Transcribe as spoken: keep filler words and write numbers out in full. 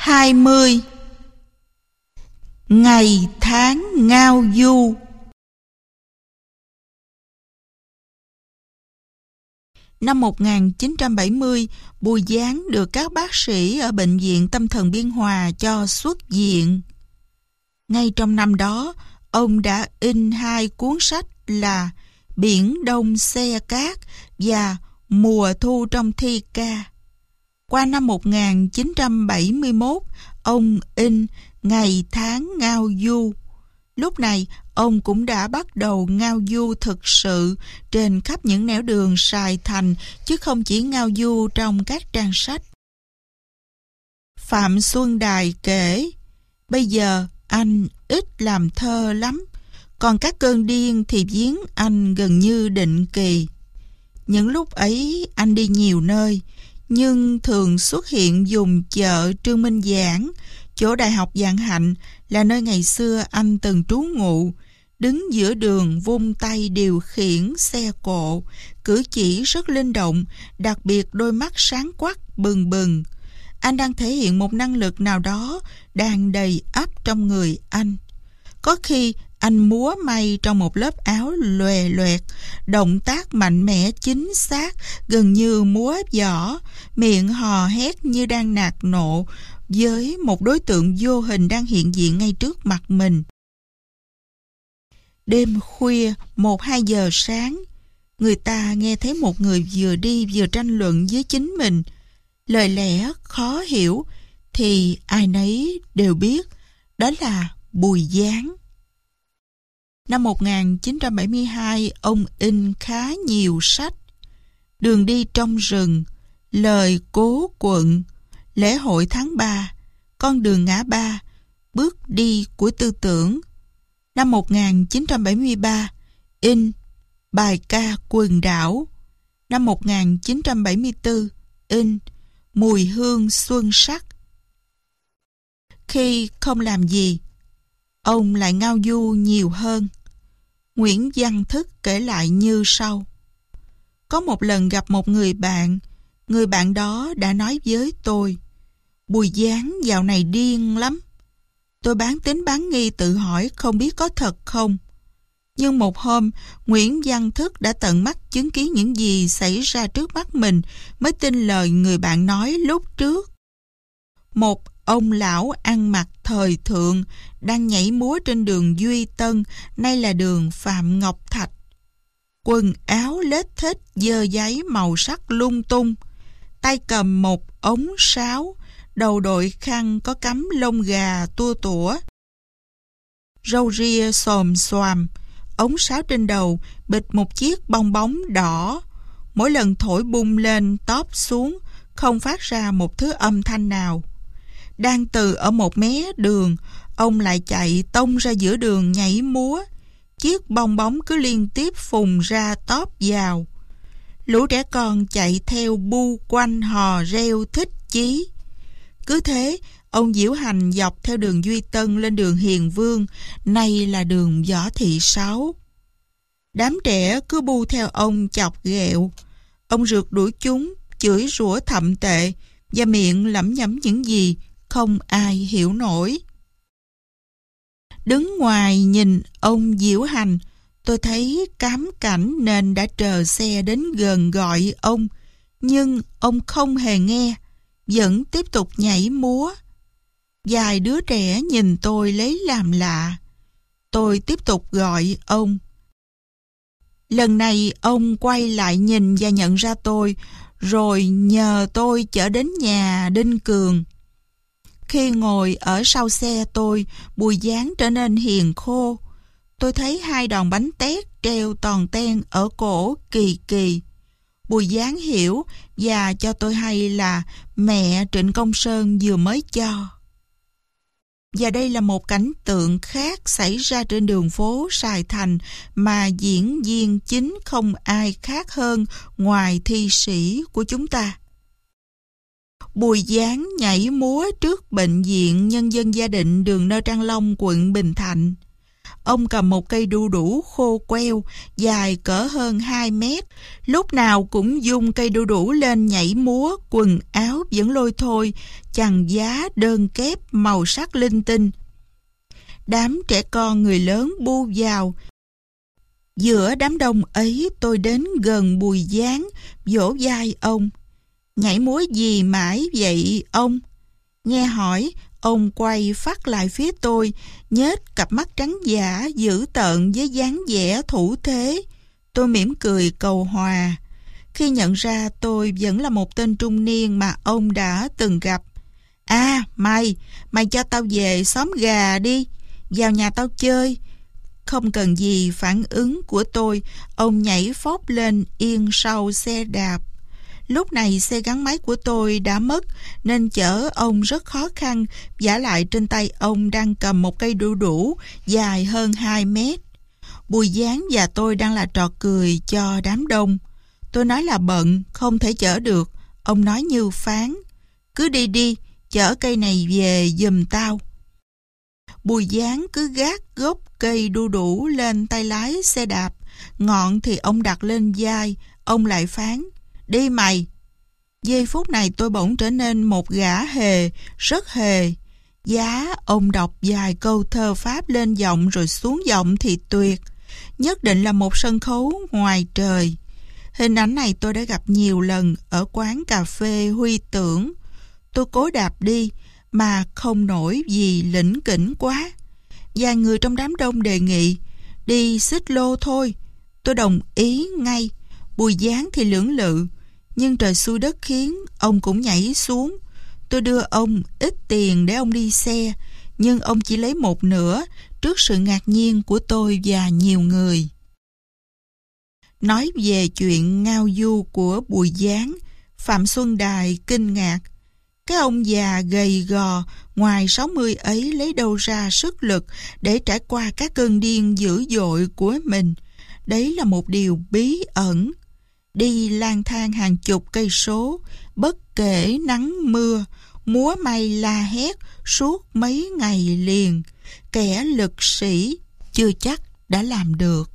hai mươi. Ngày tháng ngao du. Năm một nghìn chín trăm bảy mươi, Bùi Giáng được các bác sĩ ở Bệnh viện Tâm thần Biên Hòa cho xuất viện. Ngay trong năm đó, ông đã in hai cuốn sách là Biển Đông Xe Cát và Mùa Thu trong Thi Ca. Qua năm một nghìn chín trăm bảy mươi mốt, ông in Ngày tháng ngao du. Lúc này, ông cũng đã bắt đầu ngao du thực sự trên khắp những nẻo đường Sài Thành, chứ không chỉ ngao du trong các trang sách. Phạm Xuân Đài kể, bây giờ anh ít làm thơ lắm, còn các cơn điên thì viếng anh gần như định kỳ. Những lúc ấy anh đi nhiều nơi, nhưng thường xuất hiện vùng chợ Trương Minh Giảng, chỗ Đại học Vạn Hạnh là nơi ngày xưa anh từng trú ngụ, đứng giữa đường vung tay điều khiển xe cộ, cử chỉ rất linh động, đặc biệt đôi mắt sáng quắc bừng bừng. Anh đang thể hiện một năng lực nào đó đang đầy ắp trong người anh. Có khi anh múa may trong một lớp áo lòe loẹt, động tác mạnh mẽ chính xác, gần như múa võ, miệng hò hét như đang nạt nộ với một đối tượng vô hình đang hiện diện ngay trước mặt mình. Đêm khuya, một hai giờ sáng, người ta nghe thấy một người vừa đi vừa tranh luận với chính mình. Lời lẽ khó hiểu thì ai nấy đều biết đó là Bùi Giáng. Năm một nghìn chín trăm bảy mươi hai, ông in khá nhiều sách. Đường đi trong rừng, Lời Cố Quận, Lễ hội tháng ba, Con đường ngã ba, Bước đi của tư tưởng. Năm một nghìn chín trăm bảy mươi ba, in Bài ca Quần đảo. Năm một nghìn chín trăm bảy mươi tư, in Mùi hương xuân sắc. Khi không làm gì, ông lại ngao du nhiều hơn. Nguyễn Văn Thức kể lại như sau. Có một lần gặp một người bạn, người bạn đó đã nói với tôi, Bùi Giáng dạo này điên lắm. Tôi bán tín bán nghi tự hỏi không biết có thật không. Nhưng một hôm, Nguyễn Văn Thức đã tận mắt chứng kiến những gì xảy ra trước mắt mình mới tin lời người bạn nói lúc trước. Một ông lão ăn mặc thời thượng đang nhảy múa trên đường Duy Tân, nay là đường Phạm Ngọc Thạch. Quần áo lết thết dơ giấy màu sắc lung tung, tay cầm một ống sáo, đầu đội khăn có cắm lông gà tua tủa. Râu ria xồm xoàm, ống sáo trên đầu bịt một chiếc bong bóng đỏ. Mỗi lần thổi bung lên tóp xuống, không phát ra một thứ âm thanh nào. Đang từ ở một mé đường, ông lại chạy tông ra giữa đường nhảy múa. Chiếc bong bóng cứ liên tiếp phùng ra tóp vào. Lũ trẻ con chạy theo bu quanh hò reo thích chí. Cứ thế, ông diễu hành dọc theo đường Duy Tân lên đường Hiền Vương, nay là đường Võ Thị Sáu. Đám trẻ cứ bu theo ông chọc ghẹo. Ông rượt đuổi chúng, chửi rủa thậm tệ và miệng lẩm nhẩm những gì không ai hiểu nổi. Đứng ngoài nhìn ông diễu hành, tôi thấy cám cảnh nên đã chờ xe đến gần gọi ông, nhưng ông không hề nghe, vẫn tiếp tục nhảy múa. Vài đứa trẻ nhìn tôi lấy làm lạ. Tôi tiếp tục gọi ông. Lần này ông quay lại nhìn và nhận ra tôi, rồi nhờ tôi chở đến nhà Đinh Cường. Khi ngồi ở sau xe tôi, Bùi Giáng trở nên hiền khô. Tôi thấy hai đòn bánh tét treo toàn ten ở cổ kỳ kỳ. Bùi Giáng hiểu và cho tôi hay là mẹ Trịnh Công Sơn vừa mới cho. Và đây là một cảnh tượng khác xảy ra trên đường phố Sài Thành mà diễn viên chính không ai khác hơn ngoài thi sĩ của chúng ta. Bùi Giáng nhảy múa trước Bệnh viện Nhân dân Gia Định đường Nơ Trang Long, quận Bình Thạnh. Ông cầm một cây đu đủ khô queo, dài cỡ hơn hai mét. Lúc nào cũng dung cây đu đủ lên nhảy múa, quần áo vẫn lôi thôi, chằng giá đơn kép màu sắc linh tinh. Đám trẻ con người lớn bu vào. Giữa đám đông ấy tôi đến gần Bùi Giáng, vỗ vai ông. Nhảy múa gì mãi vậy ông? Nghe hỏi, ông quay phát lại phía tôi, nhếch cặp mắt trắng dã dữ tợn với dáng vẻ thủ thế. Tôi mỉm cười cầu hòa. Khi nhận ra tôi vẫn là một tên trung niên mà ông đã từng gặp. À, mày, mày cho tao về xóm gà đi, vào nhà tao chơi. Không cần gì phản ứng của tôi, ông nhảy phóp lên yên sau xe đạp. Lúc này xe gắn máy của tôi đã mất nên chở ông rất khó khăn, vả lại trên tay ông đang cầm một cây đu đủ dài hơn hai mét. Bùi Giáng và tôi đang là trò cười cho đám đông. Tôi nói là bận, không thể chở được. Ông nói như phán, cứ đi đi, chở cây này về giùm tao. Bùi Giáng cứ gác gốc cây đu đủ lên tay lái xe đạp, ngọn thì ông đặt lên vai, ông lại phán, đi mày. Giây phút này tôi bỗng trở nên một gã hề, rất hề. Giá ông đọc vài câu thơ Pháp lên giọng rồi xuống giọng thì tuyệt. Nhất định là một sân khấu ngoài trời. Hình ảnh này tôi đã gặp nhiều lần ở quán cà phê Huy Tưởng. Tôi cố đạp đi, mà không nổi vì lỉnh kỉnh quá. Vài người trong đám đông đề nghị, đi xích lô thôi. Tôi đồng ý ngay. Bùi Giáng thì lưỡng lự, nhưng trời xui đất khiến, ông cũng nhảy xuống. Tôi đưa ông ít tiền để ông đi xe, nhưng ông chỉ lấy một nửa trước sự ngạc nhiên của tôi và nhiều người. Nói về chuyện ngao du của Bùi Giáng, Phạm Xuân Đài kinh ngạc. Cái ông già gầy gò ngoài sáu mươi ấy lấy đâu ra sức lực để trải qua các cơn điên dữ dội của mình. Đấy là một điều bí ẩn. Đi lang thang hàng chục cây số, bất kể nắng mưa, múa may la hét suốt mấy ngày liền. Kẻ lực sĩ chưa chắc đã làm được.